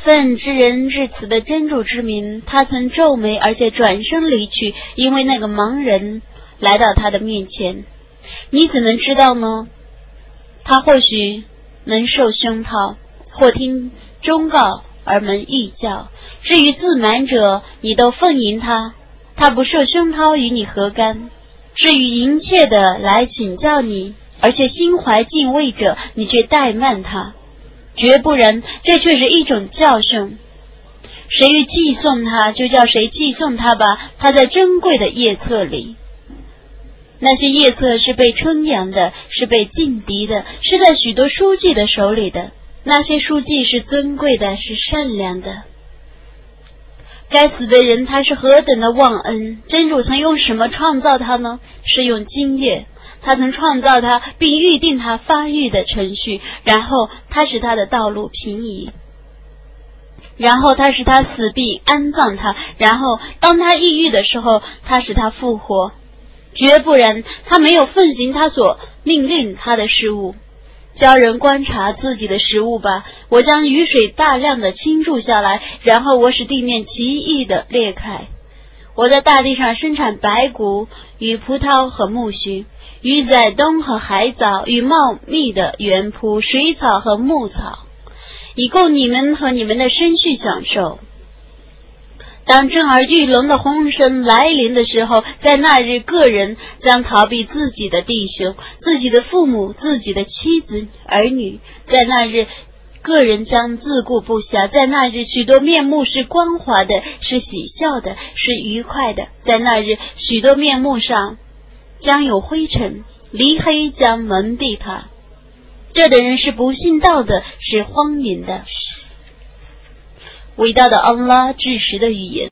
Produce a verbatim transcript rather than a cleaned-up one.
奉知人至此的真主之名，他曾皱眉，而且转身离去，因为那个盲人来到他的面前。你怎能知道呢？他或许能受熏陶，或听忠告而蒙异教。至于自满者，你都奉迎他，他不受熏陶与你何干？至于淫切的来请教你，而且心怀敬畏者，你却怠慢他，绝不然，这却是一种教训。谁欲寄送他，就叫谁寄送他吧，他在珍贵的页册里。那些页册是被称扬的，是被劲敌的，是在许多书记的手里的。那些书记是尊贵的，是善良的。该死的人，他是何等的忘恩！真主曾用什么创造他呢？是用精液。他曾创造他，并预定他发育的程序，然后他使他的道路平移，然后他使他死并安葬他，然后当他抑郁的时候，他使他复活。绝不然，他没有奉行他所命令他的事物。教人观察自己的食物吧，我将雨水大量的倾注下来，然后我使地面奇异的裂开。我在大地上生产白谷与葡萄和苜蓿，与宰冬和海藻，与茂密的原铺水草和牧草，以供你们和你们的生畜享受。当震耳欲聋的轰声来临的时候，在那日个人将逃避自己的弟兄、自己的父母、自己的妻子、儿女。在那日个人将自顾不暇，在那日许多面目是光滑的，是喜笑的，是愉快的。在那日许多面目上将有灰尘，黎黑将蒙蔽他。这等人是不信道的，是荒淫的。伟大的安拉至实的语言。